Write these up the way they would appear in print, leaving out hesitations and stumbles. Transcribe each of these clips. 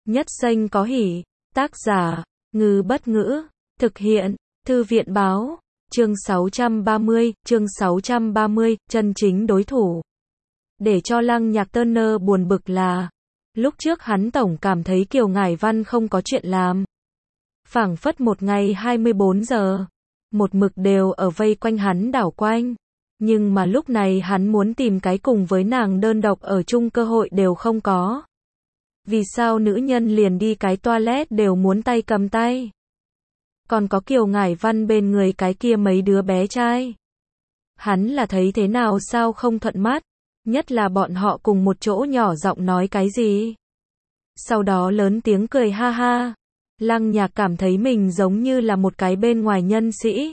Nhất xanh có hỉ. Tác giả, Ngư Bất Ngữ. Thực hiện, Thư viện báo. Chương 630, chân chính đối thủ. Để cho Lăng Nhạc Turner buồn bực là, lúc trước hắn tổng cảm thấy Kiều Ngải Văn không có chuyện làm. Phảng phất một ngày 24 giờ, một mực đều ở vây quanh hắn đảo quanh. Nhưng mà lúc này hắn muốn tìm cái cùng với nàng đơn độc ở chung cơ hội đều không có. Vì sao nữ nhân liền đi cái toilet đều muốn tay cầm tay? Còn có Kiều Ngải Văn bên người cái kia mấy đứa bé trai. Hắn là thấy thế nào sao không thuận mắt, nhất là bọn họ cùng một chỗ nhỏ giọng nói cái gì. Sau đó lớn tiếng cười ha ha. Lăng Nhạc cảm thấy mình giống như là một cái bên ngoài nhân sĩ.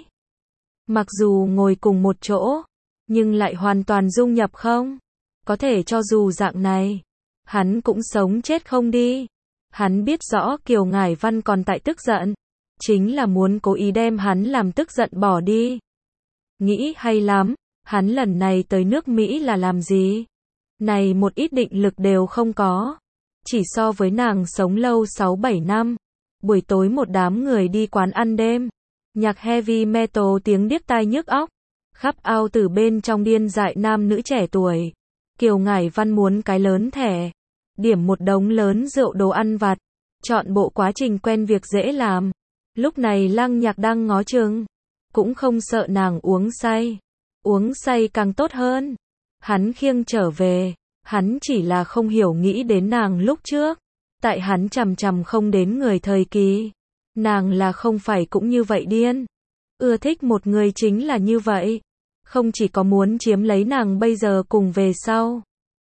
Mặc dù ngồi cùng một chỗ, nhưng lại hoàn toàn dung nhập không? Có thể cho dù dạng này, hắn cũng sống chết không đi. Hắn biết rõ Kiều Ngải Văn còn tại tức giận, chính là muốn cố ý đem hắn làm tức giận bỏ đi. Nghĩ hay lắm, hắn lần này tới nước Mỹ là làm gì? Này một ít định lực đều không có. Chỉ so với nàng sống lâu 6-7 năm. Buổi tối một đám người đi quán ăn đêm. Nhạc heavy metal tiếng điếc tai nhức óc. Khắp ao từ bên trong điên dại nam nữ trẻ tuổi. Kiều Ngải Văn muốn cái lớn thẻ. Điểm một đống lớn rượu đồ ăn vặt. Chọn bộ quá trình quen việc dễ làm. Lúc này Lăng Nhạc đang ngó chừng. Cũng không sợ nàng uống say. Uống say càng tốt hơn. Hắn khiêng trở về. Hắn chỉ là không hiểu nghĩ đến nàng lúc trước. Tại hắn chằm chằm không đến người thời kỳ. Nàng là không phải cũng như vậy điên. Ưa thích một người chính là như vậy. Không chỉ có muốn chiếm lấy nàng bây giờ cùng về sau.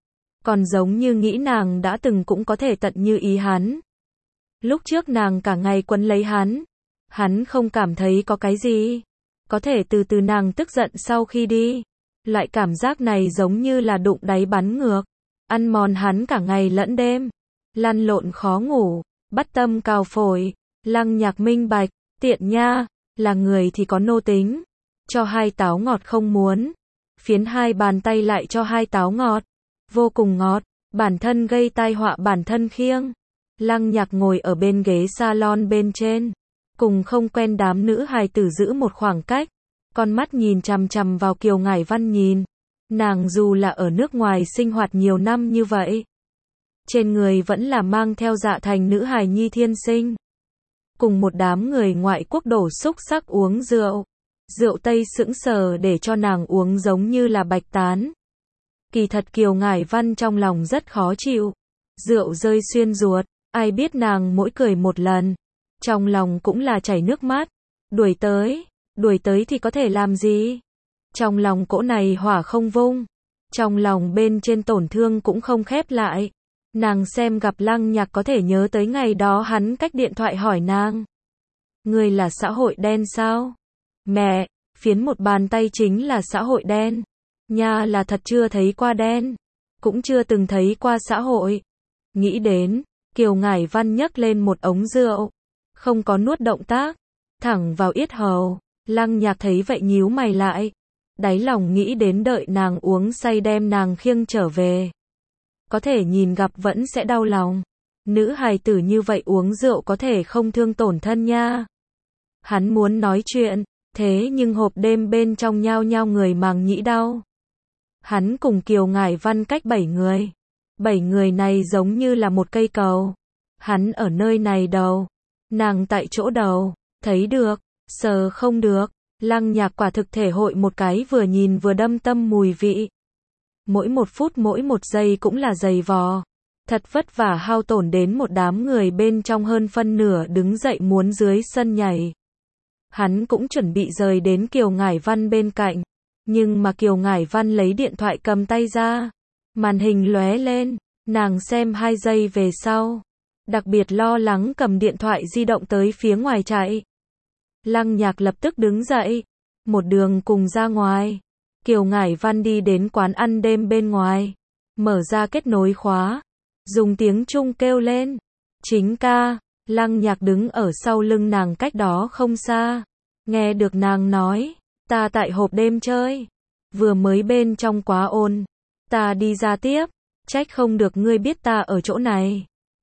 Còn giống như nghĩ nàng đã từng cũng có thể tận như ý hắn. Lúc trước nàng cả ngày quấn lấy hắn. Hắn không cảm thấy có cái gì. Có thể từ từ nàng tức giận sau khi đi. Loại cảm giác này giống như là đụng đáy bắn ngược. Ăn mòn hắn cả ngày lẫn đêm. Lăn lộn khó ngủ. Bắt tâm cào phổi. Lăng Nhạc minh bạch. Tiện nha. Là người thì có nô tính. Cho hai táo ngọt không muốn. Phiến hai bàn tay lại cho hai táo ngọt. Vô cùng ngọt. Bản thân gây tai họa bản thân khiêng. Lăng Nhạc ngồi ở bên ghế salon bên trên. Cùng không quen đám nữ hài tử giữ một khoảng cách. Con mắt nhìn chằm chằm vào Kiều Ngải Văn nhìn. Nàng dù là ở nước ngoài sinh hoạt nhiều năm như vậy. Trên người vẫn là mang theo dạ thành nữ hài nhi thiên sinh. Cùng một đám người ngoại quốc đổ xúc sắc uống rượu. Rượu Tây sững sờ để cho nàng uống giống như là bạch tán. Kỳ thật Kiều Ngải Văn trong lòng rất khó chịu. Rượu rơi xuyên ruột. Ai biết nàng mỗi cười một lần. Trong lòng cũng là chảy nước mắt. Đuổi tới thì có thể làm gì? Trong lòng cỗ này hỏa không vung. Trong lòng bên trên tổn thương cũng không khép lại. Nàng xem gặp Lăng Nhạc có thể nhớ tới ngày đó hắn cách điện thoại hỏi nàng. Ngươi là xã hội đen sao? Mẹ, phiến một bàn tay chính là xã hội đen. Nha là thật chưa thấy qua đen. Cũng chưa từng thấy qua xã hội. Nghĩ đến, Kiều Ngải Văn nhấc lên một ống rượu. Không có nuốt động tác. Thẳng vào yết hầu. Lăng Nhạc thấy vậy nhíu mày lại. Đáy lòng nghĩ đến đợi nàng uống say đem nàng khiêng trở về. Có thể nhìn gặp vẫn sẽ đau lòng. Nữ hài tử như vậy uống rượu có thể không thương tổn thân nha. Hắn muốn nói chuyện, thế nhưng hộp đêm bên trong nhao nhao người màng nhĩ đau. Hắn cùng Kiều Ngải Văn cách 7 người. 7 người này giống như là một cây cầu. Hắn ở nơi này đầu. Nàng tại chỗ đầu. Thấy được, sờ không được. Lăng Nhạc quả thực thể hội một cái vừa nhìn vừa đâm tâm mùi vị. Mỗi một phút mỗi một giây cũng là dày vò. Thật vất vả hao tổn đến một đám người bên trong hơn phân nửa đứng dậy muốn dưới sân nhảy. Hắn cũng chuẩn bị rời đến Kiều Ngải Văn bên cạnh. Nhưng mà Kiều Ngải Văn lấy điện thoại cầm tay ra. Màn hình lóe lên. Nàng xem 2 giây về sau. Đặc biệt lo lắng cầm điện thoại di động tới phía ngoài chạy. Lăng Nhạc lập tức đứng dậy. Một đường cùng ra ngoài. Kiều Ngải Văn đi đến quán ăn đêm bên ngoài. Mở ra kết nối khóa. Dùng tiếng Trung kêu lên. Chính ca. Lăng Nhạc đứng ở sau lưng nàng cách đó không xa. Nghe được nàng nói. Ta tại hộp đêm chơi. Vừa mới bên trong quá ồn. Ta đi ra tiếp. Trách không được ngươi biết ta ở chỗ này.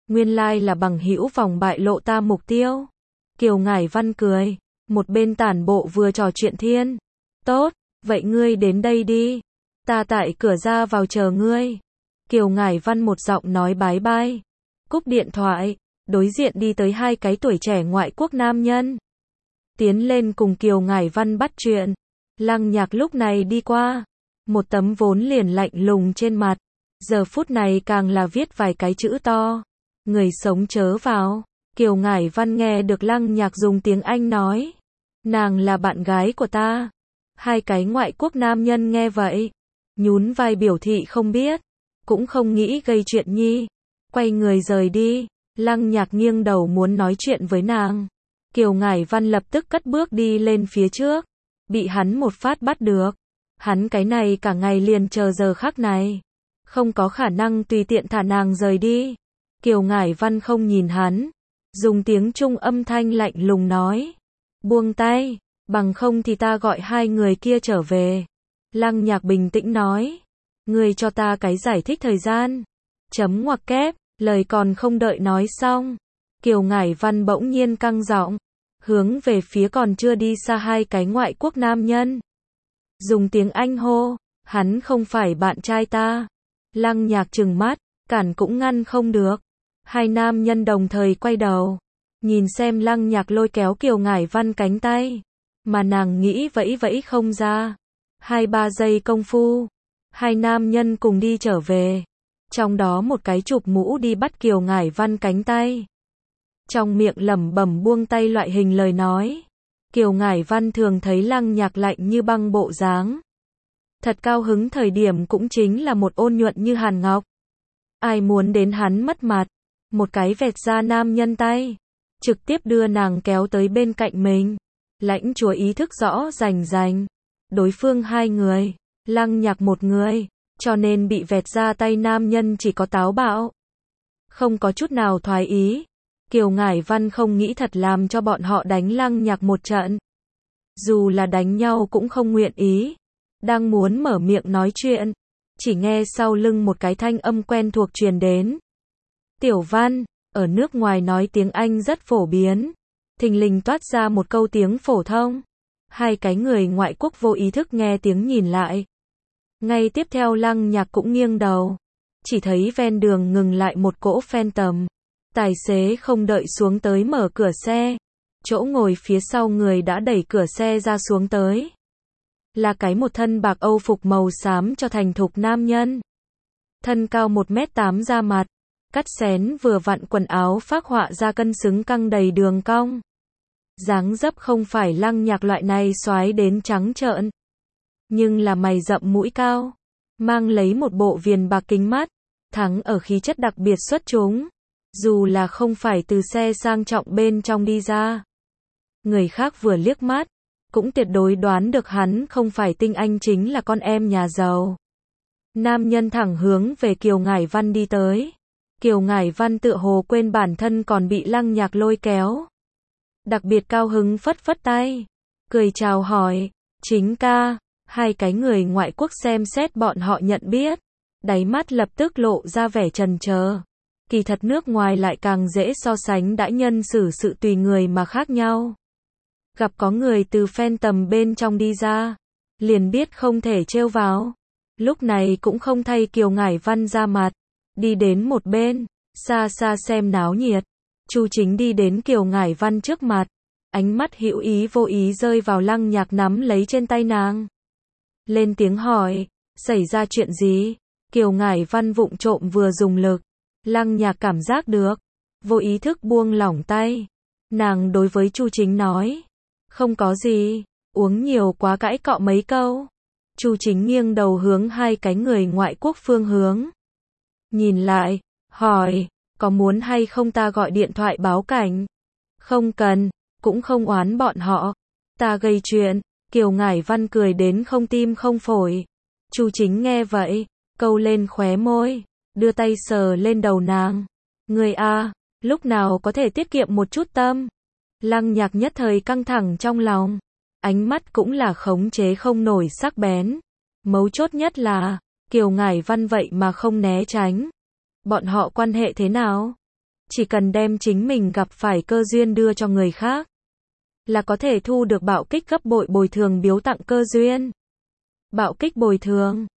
Nguyên lai là bằng hữu vòng bại lộ ta mục tiêu. Kiều Ngải Văn cười, một bên tản bộ vừa trò chuyện thiên. Tốt, vậy ngươi đến đây đi. Ta tại cửa ra vào chờ ngươi. Kiều Ngải Văn một giọng nói bái bai. Cúp điện thoại, đối diện đi tới hai cái tuổi trẻ ngoại quốc nam nhân. Tiến lên cùng Kiều Ngải Văn bắt chuyện. Lăng Nhạc lúc này đi qua. Một tấm vốn liền lạnh lùng trên mặt. Giờ phút này càng là viết vài cái chữ to. Người sống chớ vào. Kiều Ngải Văn nghe được Lăng Nhạc dùng tiếng Anh nói. Nàng là bạn gái của ta. Hai cái ngoại quốc nam nhân nghe vậy. Nhún vai biểu thị không biết. Cũng không nghĩ gây chuyện nhi. Quay người rời đi. Lăng Nhạc nghiêng đầu muốn nói chuyện với nàng. Kiều Ngải Văn lập tức cất bước đi lên phía trước. Bị hắn một phát bắt được. Hắn cái này cả ngày liền chờ giờ khắc này. Không có khả năng tùy tiện thả nàng rời đi. Kiều Ngải Văn không nhìn hắn. Dùng tiếng Trung âm thanh lạnh lùng nói. Buông tay, bằng không thì ta gọi hai người kia trở về. Lăng Nhạc bình tĩnh nói. Ngươi cho ta cái giải thích thời gian. Chấm ngoặc kép, lời còn không đợi nói xong. Kiều Ngải Văn bỗng nhiên căng giọng. Hướng về phía còn chưa đi xa hai cái ngoại quốc nam nhân. Dùng tiếng Anh hô. Hắn không phải bạn trai ta. Lăng Nhạc trừng mắt, cản cũng ngăn không được. Hai nam nhân đồng thời quay đầu. Nhìn xem Lăng Nhạc lôi kéo Kiều Ngải Văn cánh tay. Mà nàng nghĩ vẫy vẫy không ra. 2-3 giây công phu. Hai nam nhân cùng đi trở về. Trong đó một cái chụp mũ đi bắt Kiều Ngải Văn cánh tay. Trong miệng lẩm bẩm buông tay loại hình lời nói. Kiều Ngải Văn thường thấy Lăng Nhạc lạnh như băng bộ dáng. Thật cao hứng thời điểm cũng chính là một ôn nhuận như hàn ngọc. Ai muốn đến hắn mất mặt. Một cái vẹt ra nam nhân tay. Trực tiếp đưa nàng kéo tới bên cạnh mình. Lãnh chúa ý thức rõ rành rành. Đối phương hai người. Lăng Nhạc một người. Cho nên bị vẹt ra tay nam nhân chỉ có táo bạo. Không có chút nào thoái ý. Kiều Ngải Văn không nghĩ thật làm cho bọn họ đánh Lăng Nhạc một trận. Dù là đánh nhau cũng không nguyện ý. Đang muốn mở miệng nói chuyện. Chỉ nghe sau lưng một cái thanh âm quen thuộc truyền đến. Tiểu Văn, ở nước ngoài nói tiếng Anh rất phổ biến. Thình lình toát ra một câu tiếng phổ thông. Hai cái người ngoại quốc vô ý thức nghe tiếng nhìn lại. Ngay tiếp theo Lăng Nhạc cũng nghiêng đầu. Chỉ thấy ven đường ngừng lại một cỗ Phantom. Tài xế không đợi xuống tới mở cửa xe. Chỗ ngồi phía sau người đã đẩy cửa xe ra xuống tới. Là cái một thân bạc Âu phục màu xám cho thành thục nam nhân. Thân cao 1m8 da mặt. Cắt xén vừa vặn quần áo phác họa ra cân xứng căng đầy đường cong. Dáng dấp không phải Lăng Nhạc loại này xoái đến trắng trợn. Nhưng là mày rậm mũi cao. Mang lấy một bộ viền bạc kính mắt. Thắng ở khí chất đặc biệt xuất chúng. Dù là không phải từ xe sang trọng bên trong đi ra. Người khác vừa liếc mắt. Cũng tuyệt đối đoán được hắn không phải tinh anh chính là con em nhà giàu. Nam nhân thẳng hướng về Kiều Ngải Văn đi tới. Kiều Ngải Văn tựa hồ quên bản thân còn bị Lăng Nhạc lôi kéo. Đặc biệt cao hứng phất phất tay. Cười chào hỏi. Chính ca. Hai cái người ngoại quốc xem xét bọn họ nhận biết. Đáy mắt lập tức lộ ra vẻ trần chờ. Kỳ thật nước ngoài lại càng dễ so sánh đã nhân xử sự tùy người mà khác nhau. Gặp có người từ Phantom bên trong đi ra. Liền biết không thể trêu vào. Lúc này cũng không thay Kiều Ngải Văn ra mặt. Đi đến một bên. Xa xa xem náo nhiệt. Chu Chính đi đến Kiều Ngải Văn trước mặt. Ánh mắt hữu ý vô ý rơi vào Lăng Nhạc nắm lấy trên tay nàng. Lên tiếng hỏi. Xảy ra chuyện gì? Kiều Ngải Văn vụng trộm vừa dùng lực. Lăng Nhạc cảm giác được. Vô ý thức buông lỏng tay. Nàng đối với Chu Chính nói. Không có gì. Uống nhiều quá cãi cọ mấy câu. Chu Chính nghiêng đầu hướng hai cái người ngoại quốc phương hướng. Nhìn lại. Hỏi. Có muốn hay không ta gọi điện thoại báo cảnh? Không cần. Cũng không oán bọn họ. Ta gây chuyện. Kiều Ngải Văn cười đến không tim không phổi. Chu Chính nghe vậy. Câu lên khóe môi. Đưa tay sờ lên đầu nàng. Người a, lúc nào có thể tiết kiệm một chút tâm. Lăng Nhạc nhất thời căng thẳng trong lòng. Ánh mắt cũng là khống chế không nổi sắc bén. Mấu chốt nhất là, Kiều Ngải Văn vậy mà không né tránh. Bọn họ quan hệ thế nào? Chỉ cần đem chính mình gặp phải cơ duyên đưa cho người khác, là có thể thu được bạo kích gấp bội bồi thường biếu tặng cơ duyên. Bạo kích bồi thường